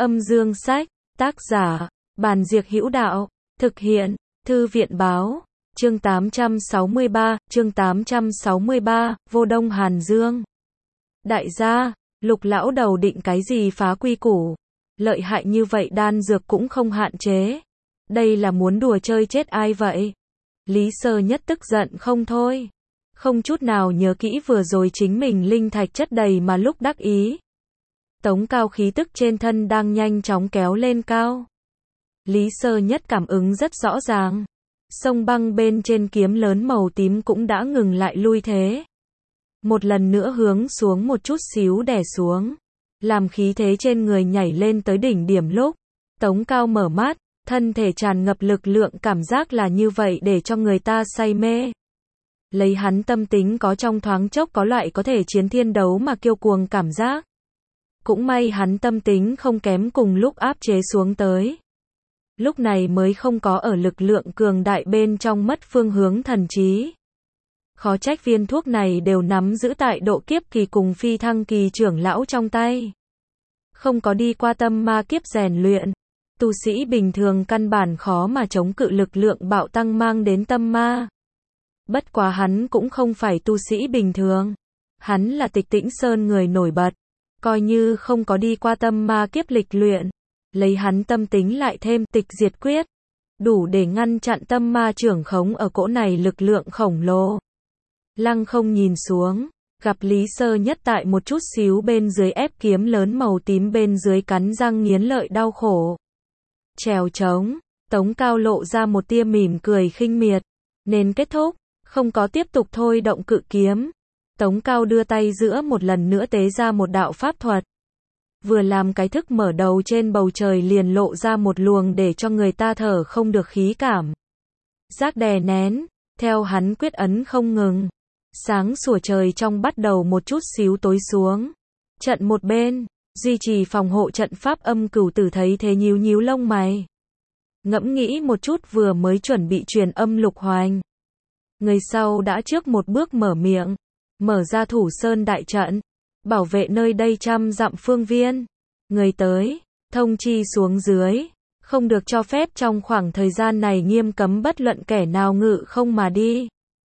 Âm dương sách, tác giả, Bàn Diệc Hữu Đạo, thực hiện, Thư viện báo, chương 863, Vô Đông Hàn Dương. Đại gia, Lục lão đầu định cái gì phá quy củ, lợi hại như vậy đan dược cũng không hạn chế. Đây là muốn đùa chơi chết ai vậy? Lý Sơ Nhất tức giận không thôi. Không chút nào nhớ kỹ vừa rồi chính mình linh thạch chất đầy mà lúc đắc ý. Tống Cao khí tức trên thân đang nhanh chóng kéo lên cao. Lý Sơ Nhất cảm ứng rất rõ ràng. Sông băng bên trên kiếm lớn màu tím cũng đã ngừng lại lui thế. Một lần nữa hướng xuống một chút xíu đè xuống. Làm khí thế trên người nhảy lên tới đỉnh điểm lúc. Tống Cao mở mắt, thân thể tràn ngập lực lượng, cảm giác là như vậy để cho người ta say mê. Lấy hắn tâm tính có trong thoáng chốc có loại có thể chiến thiên đấu mà kiêu cuồng cảm giác. Cũng may hắn tâm tính không kém cùng lúc áp chế xuống tới. Lúc này mới không có ở lực lượng cường đại bên trong mất phương hướng thần trí. Khó trách viên thuốc này đều nắm giữ tại độ kiếp kỳ cùng phi thăng kỳ trưởng lão trong tay. Không có đi qua tâm ma kiếp rèn luyện. Tu sĩ bình thường căn bản khó mà chống cự lực lượng bạo tăng mang đến tâm ma. Bất quá hắn cũng không phải tu sĩ bình thường. Hắn là Tịch Tĩnh Sơn người nổi bật. Coi như không có đi qua tâm ma kiếp lịch luyện. Lấy hắn tâm tính lại thêm tịch diệt quyết. Đủ để ngăn chặn tâm ma trưởng khống ở cỗ này lực lượng khổng lồ. Lăng không nhìn xuống. Gặp Lý Sơ Nhất tại một chút xíu bên dưới ép kiếm lớn màu tím bên dưới cắn răng nghiến lợi đau khổ. Trèo trống. Tống Cao lộ ra một tia mỉm cười khinh miệt. Nên kết thúc. Không có tiếp tục thôi động cự kiếm. Tống Cao đưa tay giữa một lần nữa tế ra một đạo pháp thuật. Vừa làm cái thức mở đầu trên bầu trời liền lộ ra một luồng để cho người ta thở không được khí cảm. Giác đè nén, theo hắn quyết ấn không ngừng. Sáng sủa trời trong bắt đầu một chút xíu tối xuống. Trận một bên, duy trì phòng hộ trận pháp Âm Cửu Tử thấy thế nhíu nhíu lông mày. Ngẫm nghĩ một chút vừa mới chuẩn bị truyền âm Lục Hoành. Người sau đã trước một bước mở miệng. Mở ra Thủ Sơn đại trận, bảo vệ nơi đây 100 dặm phương viên. Người tới, thông chi xuống dưới, không được cho phép trong khoảng thời gian này nghiêm cấm bất luận kẻ nào ngự không mà đi.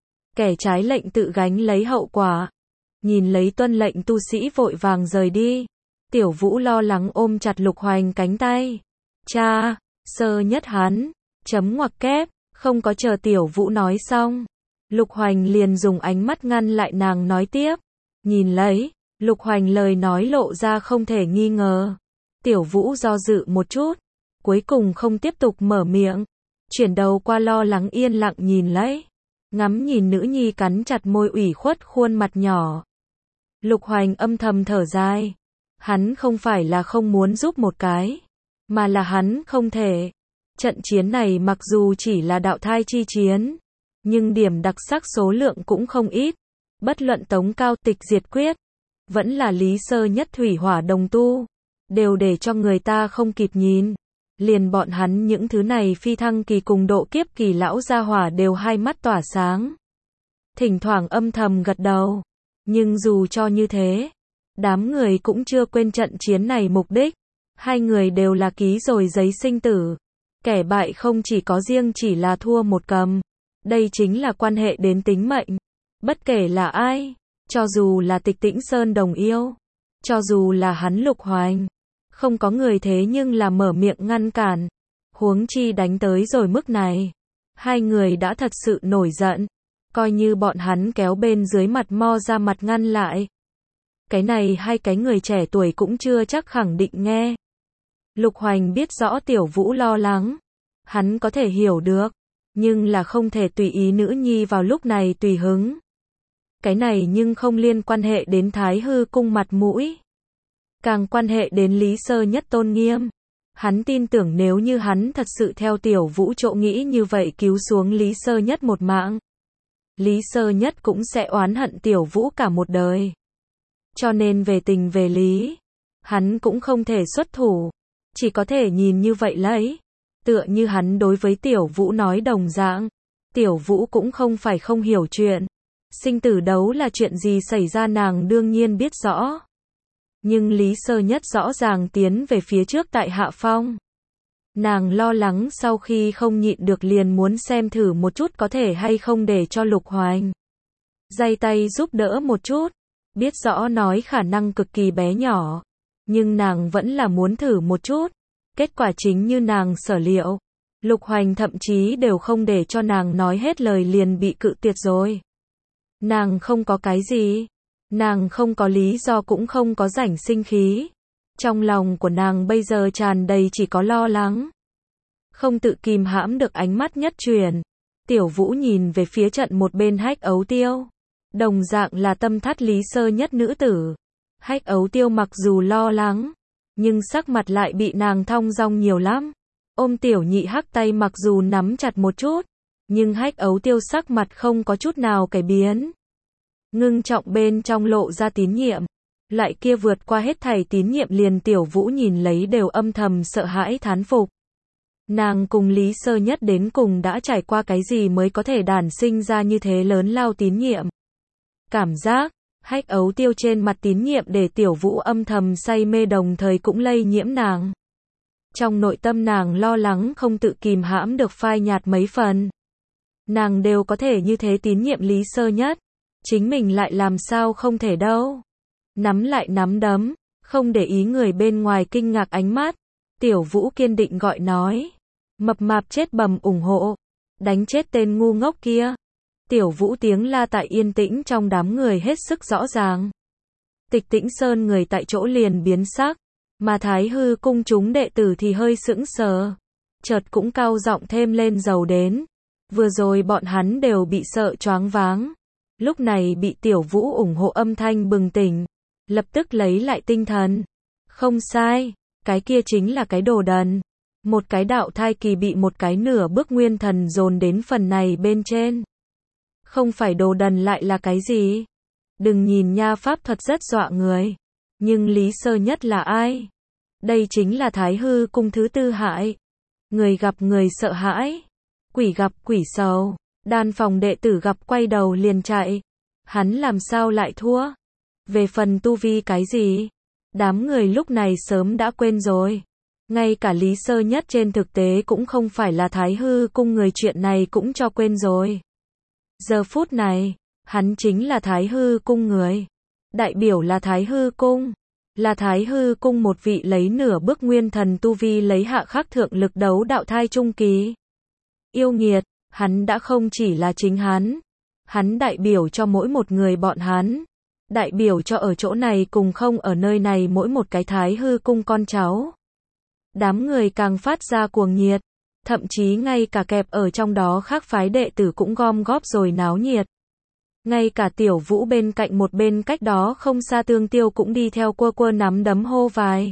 Kẻ trái lệnh tự gánh lấy hậu quả. Nhìn lấy tuân lệnh tu sĩ vội vàng rời đi. Tiểu Vũ lo lắng ôm chặt Lục Hoành cánh tay. Cha, Sơ Nhất hắn, chấm ngoặc kép, không có chờ Tiểu Vũ nói xong. Lục Hoành liền dùng ánh mắt ngăn lại nàng nói tiếp. Nhìn lấy, Lục Hoành lời nói lộ ra không thể nghi ngờ. Tiểu Vũ do dự một chút, cuối cùng không tiếp tục mở miệng. Chuyển đầu qua lo lắng yên lặng nhìn lấy. Ngắm nhìn nữ nhi cắn chặt môi ủy khuất khuôn mặt nhỏ. Lục Hoành âm thầm thở dài. Hắn không phải là không muốn giúp một cái, mà là hắn không thể. Trận chiến này mặc dù chỉ là đạo thai chi chiến, nhưng điểm đặc sắc số lượng cũng không ít. Bất luận Tống Cao tịch diệt quyết, vẫn là Lý Sơ Nhất thủy hỏa đồng tu, đều để cho người ta không kịp nhìn. Liền bọn hắn những thứ này phi thăng kỳ cùng độ kiếp kỳ lão gia hỏa đều hai mắt tỏa sáng. Thỉnh thoảng âm thầm gật đầu. Nhưng dù cho như thế, đám người cũng chưa quên trận chiến này mục đích. Hai người đều là ký rồi giấy sinh tử. Kẻ bại không chỉ có riêng chỉ là thua một cầm. Đây chính là quan hệ đến tính mệnh. Bất kể là ai, cho dù là Tịch Tĩnh Sơn đồng yêu, cho dù là hắn Lục Hoành, không có người thế nhưng là mở miệng ngăn cản. Huống chi đánh tới rồi mức này. Hai người đã thật sự nổi giận. Coi như bọn hắn kéo bên dưới mặt mo ra mặt ngăn lại. Cái này hai cái người trẻ tuổi cũng chưa chắc khẳng định nghe. Lục Hoành biết rõ Tiểu Vũ lo lắng. Hắn có thể hiểu được. Nhưng là không thể tùy ý nữ nhi vào lúc này tùy hứng. Cái này nhưng không liên quan hệ đến Thái Hư cung mặt mũi. Càng quan hệ đến Lý Sơ Nhất tôn nghiêm. Hắn tin tưởng nếu như hắn thật sự theo Tiểu Vũ chỗ nghĩ như vậy cứu xuống Lý Sơ Nhất một mạng. Lý Sơ Nhất cũng sẽ oán hận Tiểu Vũ cả một đời. Cho nên về tình về lý, hắn cũng không thể xuất thủ. Chỉ có thể nhìn như vậy lấy. Tựa như hắn đối với Tiểu Vũ nói đồng dạng. Tiểu Vũ cũng không phải không hiểu chuyện. Sinh tử đấu là chuyện gì xảy ra nàng đương nhiên biết rõ. Nhưng Lý Sơ Nhất rõ ràng tiến về phía trước tại hạ phong. Nàng lo lắng sau khi không nhịn được liền muốn xem thử một chút có thể hay không để cho Lục Hoành giây tay giúp đỡ một chút. Biết rõ nói khả năng cực kỳ bé nhỏ, nhưng nàng vẫn là muốn thử một chút. Kết quả chính như nàng sở liệu. Lục Hoành thậm chí đều không để cho nàng nói hết lời liền bị cự tuyệt rồi. Nàng không có cái gì. Nàng không có lý do cũng không có rảnh sinh khí. Trong lòng của nàng bây giờ tràn đầy chỉ có lo lắng. Không tự kìm hãm được ánh mắt nhất chuyển. Tiểu Vũ nhìn về phía trận một bên Hách Ấu Tiêu. Đồng dạng là tâm thắt Lý Sơ Nhất nữ tử. Hách Ấu Tiêu mặc dù lo lắng, nhưng sắc mặt lại bị nàng thong dong nhiều lắm. Ôm Tiểu Nhị Hắc tay mặc dù nắm chặt một chút, nhưng Hách Ấu Tiêu sắc mặt không có chút nào cải biến. Ngưng trọng bên trong lộ ra tín nhiệm. Lại kia vượt qua hết thảy tín nhiệm liền Tiểu Vũ nhìn lấy đều âm thầm sợ hãi thán phục. Nàng cùng Lý Sơ Nhất đến cùng đã trải qua cái gì mới có thể đản sinh ra như thế lớn lao tín nhiệm. Cảm giác, Hách Ấu Tiêu trên mặt tín nhiệm để Tiểu Vũ âm thầm say mê đồng thời cũng lây nhiễm nàng. Trong nội tâm nàng lo lắng không tự kìm hãm được phai nhạt mấy phần. Nàng đều có thể như thế tín nhiệm Lý Sơ Nhất. Chính mình lại làm sao không thể đâu. Nắm lại nắm đấm, không để ý người bên ngoài kinh ngạc ánh mắt. Tiểu Vũ kiên định gọi nói. Mập mạp chết bầm ủng hộ. Đánh chết tên ngu ngốc kia. Tiểu Vũ tiếng la tại yên tĩnh trong đám người hết sức rõ ràng. Tịch Tĩnh Sơn người tại chỗ liền biến sắc. Mà Thái Hư cung chúng đệ tử thì hơi sững sờ. Chợt cũng cao giọng thêm lên dầu đến. Vừa rồi bọn hắn đều bị sợ choáng váng. Lúc này bị Tiểu Vũ ủng hộ âm thanh bừng tỉnh. Lập tức lấy lại tinh thần. Không sai, cái kia chính là cái đồ đần. Một cái đạo thai kỳ bị một cái nửa bước nguyên thần dồn đến phần này bên trên. Không phải đồ đần lại là cái gì? Đừng nhìn nha pháp thuật rất dọa người. Nhưng Lý Sơ Nhất là ai? Đây chính là Thái Hư cung thứ tư hại. Người gặp người sợ hãi. Quỷ gặp quỷ sầu. Đan phòng đệ tử gặp quay đầu liền chạy. Hắn làm sao lại thua? Về phần tu vi cái gì? Đám người lúc này sớm đã quên rồi. Ngay cả Lý Sơ Nhất trên thực tế cũng không phải là Thái Hư cung người, chuyện này cũng cho quên rồi. Giờ phút này, hắn chính là Thái Hư cung người. Đại biểu là Thái Hư cung. Là Thái Hư cung một vị lấy nửa bước nguyên thần tu vi lấy hạ khắc thượng lực đấu đạo thai trung kỳ. Yêu nghiệt, hắn đã không chỉ là chính hắn. Hắn đại biểu cho mỗi một người bọn hắn. Đại biểu cho ở chỗ này cùng không ở nơi này mỗi một cái Thái Hư cung con cháu. Đám người càng phát ra cuồng nhiệt. Thậm chí ngay cả kẹp ở trong đó khác phái đệ tử cũng gom góp rồi náo nhiệt. Ngay cả Tiểu Vũ bên cạnh một bên cách đó không xa Tương Tiêu cũng đi theo quơ nắm đấm hô vài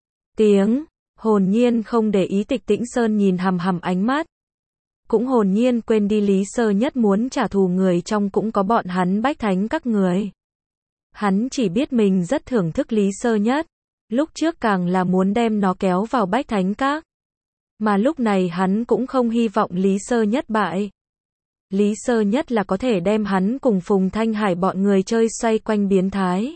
tiếng. Hồn nhiên không để ý Tịch Tĩnh Sơn nhìn hằm hằm ánh mắt. Cũng hồn nhiên quên đi Lý Sơ Nhất muốn trả thù người trong cũng có bọn hắn Bách Thánh các người. Hắn chỉ biết mình rất thưởng thức Lý Sơ Nhất. Lúc trước càng là muốn đem nó kéo vào Bách Thánh các. Mà lúc này hắn cũng không hy vọng Lý Sơ Nhất bại. Lý Sơ Nhất là có thể đem hắn cùng Phùng Thanh Hải bọn người chơi xoay quanh biến thái.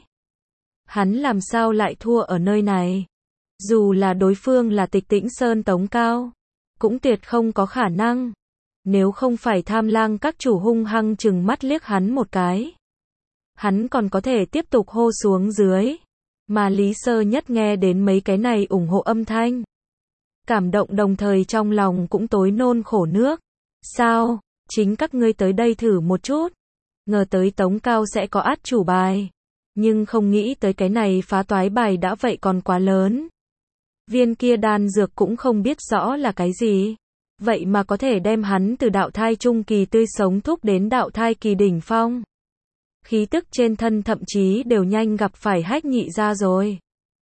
Hắn làm sao lại thua ở nơi này? Dù là đối phương là Tịch Tĩnh Sơn Tống Cao, cũng tuyệt không có khả năng. Nếu không phải Tham Lang các chủ hung hăng chừng mắt liếc hắn một cái, hắn còn có thể tiếp tục hô xuống dưới. Mà Lý Sơ Nhất nghe đến mấy cái này ủng hộ âm thanh, cảm động đồng thời trong lòng cũng tối nôn khổ nước. Sao? Chính các ngươi tới đây thử một chút. Ngờ tới Tống Cao sẽ có át chủ bài. Nhưng không nghĩ tới cái này phá toái bài đã vậy còn quá lớn. Viên kia đan dược cũng không biết rõ là cái gì. Vậy mà có thể đem hắn từ đạo thai trung kỳ tươi sống thúc đến đạo thai kỳ đỉnh phong. Khí tức trên thân thậm chí đều nhanh gặp phải Hách Nhị gia rồi.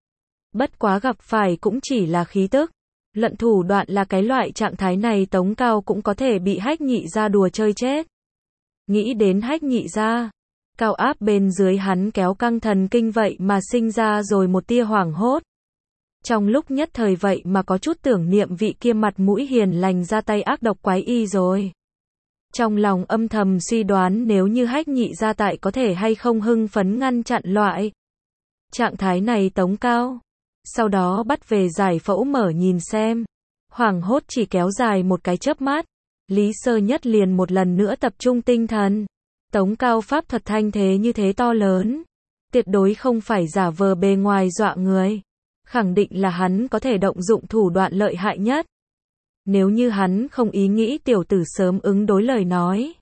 Bất quá gặp phải cũng chỉ là khí tức. Lận thủ đoạn là cái loại trạng thái này Tống Cao cũng có thể bị Hách Nhị gia đùa chơi chết. Nghĩ đến Hách Nhị gia, cao áp bên dưới hắn kéo căng thần kinh vậy mà sinh ra rồi một tia hoảng hốt. Trong lúc nhất thời vậy mà có chút tưởng niệm vị kia mặt mũi hiền lành ra tay ác độc quái y rồi. Trong lòng âm thầm suy đoán nếu như Hách Nhị gia tại có thể hay không hưng phấn ngăn chặn loại Trạng thái này Tống Cao. Sau đó bắt về giải phẫu mở nhìn xem. Hoảng hốt chỉ kéo dài một cái chớp mắt. Lý Sơ Nhất liền một lần nữa tập trung tinh thần. Tống Cao pháp thuật thanh thế như thế to lớn. Tuyệt đối không phải giả vờ bề ngoài dọa người. Khẳng định là hắn có thể động dụng thủ đoạn lợi hại nhất. Nếu như hắn không ý nghĩ tiểu tử sớm ứng đối lời nói.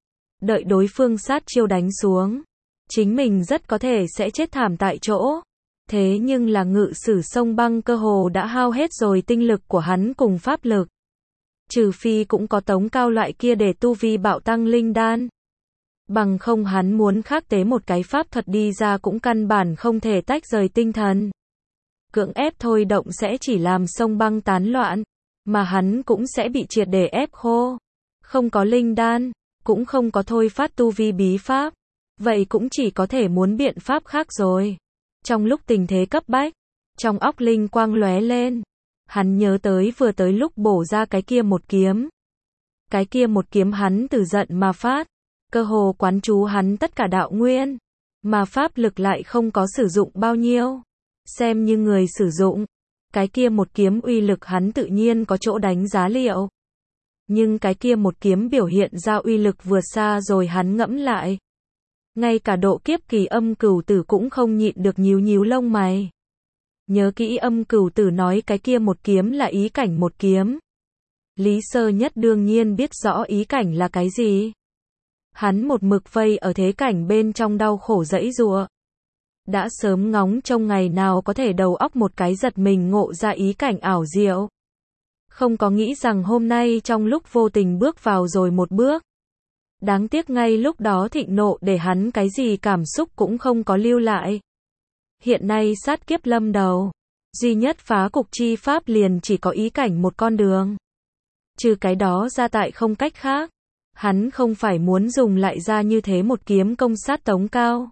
Đợi đối phương sát chiêu đánh xuống. Chính mình rất có thể sẽ chết thảm tại chỗ. Thế nhưng là ngự sử sông băng cơ hồ đã hao hết rồi tinh lực của hắn cùng pháp lực. Trừ phi cũng có Tống Cao loại kia để tu vi bạo tăng linh đan. Bằng không hắn muốn khắc tế một cái pháp thuật đi ra cũng căn bản không thể tách rời tinh thần. Cưỡng ép thôi động sẽ chỉ làm sông băng tán loạn, mà hắn cũng sẽ bị triệt để ép khô. Không có linh đan, cũng không có thôi phát tu vi bí pháp. Vậy cũng chỉ có thể muốn biện pháp khác rồi. Trong lúc tình thế cấp bách, trong óc linh quang lóe lên. Hắn nhớ tới vừa tới lúc bổ ra cái kia một kiếm. Cái kia một kiếm hắn từ giận mà phát. Cơ hồ quán chú hắn tất cả đạo nguyên. Mà pháp lực lại không có sử dụng bao nhiêu. Xem như người sử dụng. Cái kia một kiếm uy lực hắn tự nhiên có chỗ đánh giá liệu. Nhưng cái kia một kiếm biểu hiện ra uy lực vượt xa rồi hắn ngẫm lại. Ngay cả độ kiếp kỳ Âm Cửu Tử cũng không nhịn được nhíu nhíu lông mày. Nhớ kỹ Âm Cửu Tử nói cái kia một kiếm là ý cảnh một kiếm. Lý Sơ Nhất đương nhiên biết rõ ý cảnh là cái gì. Hắn một mực vây ở thế cảnh bên trong đau khổ giãy giụa. Đã sớm ngóng trông ngày nào có thể đầu óc một cái giật mình ngộ ra ý cảnh ảo diệu. Không có nghĩ rằng hôm nay trong lúc vô tình bước vào rồi một bước. Đáng tiếc ngay lúc đó thịnh nộ để hắn cái gì cảm xúc cũng không có lưu lại. Hiện nay sát kiếp lâm đầu. Duy nhất phá cục chi pháp liền chỉ có ý cảnh một con đường. Trừ cái đó ra tại không cách khác. Hắn không phải muốn dùng lại ra như thế một kiếm công sát Tống Cao.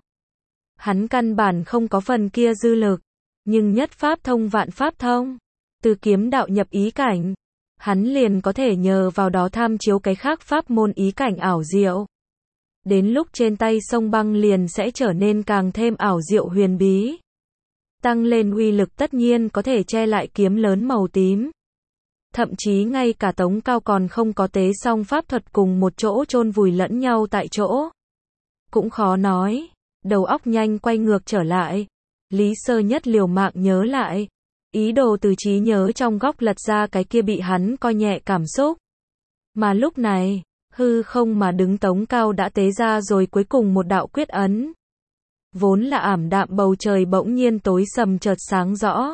Hắn căn bản không có phần kia dư lực. Nhưng nhất pháp thông vạn pháp thông. Từ kiếm đạo nhập ý cảnh. Hắn liền có thể nhờ vào đó tham chiếu cái khác pháp môn ý cảnh ảo diệu. Đến lúc trên tay sông băng liền sẽ trở nên càng thêm ảo diệu huyền bí. Tăng lên uy lực tất nhiên có thể che lại kiếm lớn màu tím. Thậm chí ngay cả Tống Cao còn không có tế xong pháp thuật cùng một chỗ chôn vùi lẫn nhau tại chỗ. Cũng khó nói. Đầu óc nhanh quay ngược trở lại. Lý Sơ Nhất liều mạng nhớ lại. Ý đồ từ trí nhớ trong góc lật ra cái kia bị hắn coi nhẹ cảm xúc. Mà lúc này, hư không mà đứng Tống Cao đã tế ra rồi cuối cùng một đạo quyết ấn. Vốn là ảm đạm bầu trời bỗng nhiên tối sầm chợt sáng rõ.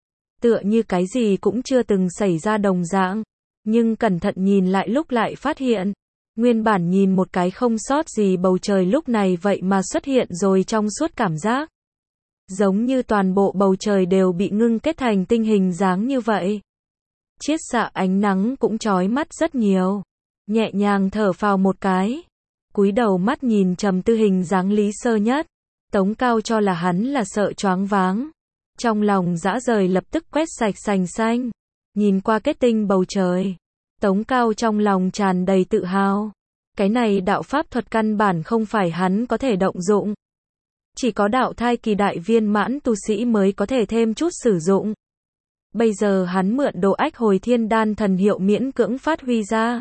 Tựa như cái gì cũng chưa từng xảy ra đồng dạng. Nhưng cẩn thận nhìn lại lúc lại phát hiện. Nguyên bản nhìn một cái không sót gì bầu trời lúc này vậy mà xuất hiện rồi trong suốt cảm giác. Giống như toàn bộ bầu trời đều bị ngưng kết thành tinh hình dáng như vậy. Chiết xạ ánh nắng cũng chói mắt rất nhiều. Nhẹ nhàng thở phào một cái. Cúi đầu mắt nhìn trầm tư hình dáng Lý Sơ Nhất. Tống Cao cho là hắn là sợ choáng váng. Trong lòng dã rời lập tức quét sạch sành xanh. Nhìn qua kết tinh bầu trời. Tống Cao trong lòng tràn đầy tự hào. Cái này đạo pháp thuật căn bản không phải hắn có thể động dụng. Chỉ có đạo thai kỳ đại viên mãn tu sĩ mới có thể thêm chút sử dụng. Bây giờ hắn mượn đồ ách hồi thiên đan thần hiệu miễn cưỡng phát huy ra.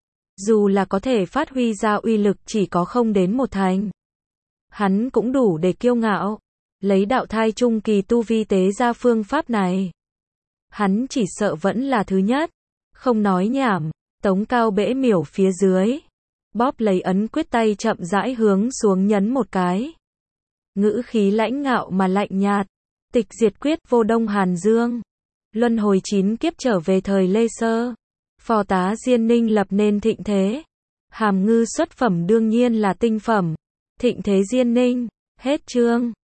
Dù là có thể phát huy ra uy lực chỉ có không đến một thành. Hắn cũng đủ để kiêu ngạo. Lấy đạo thai trung kỳ tu vi tế ra phương pháp này. Hắn chỉ sợ vẫn là thứ nhất. Không nói nhảm, Tống Cao bẽ miểu phía dưới. Bóp lấy ấn quyết tay chậm rãi hướng xuống nhấn một cái. Ngữ khí lãnh ngạo mà lạnh nhạt. Tịch diệt quyết vô đông hàn dương. Luân hồi 9 kiếp trở về thời Lê Sơ. Phò tá Diên Ninh lập nên thịnh thế. Hàm ngư xuất phẩm đương nhiên là tinh phẩm. Thịnh thế Diên Ninh. Hết chương.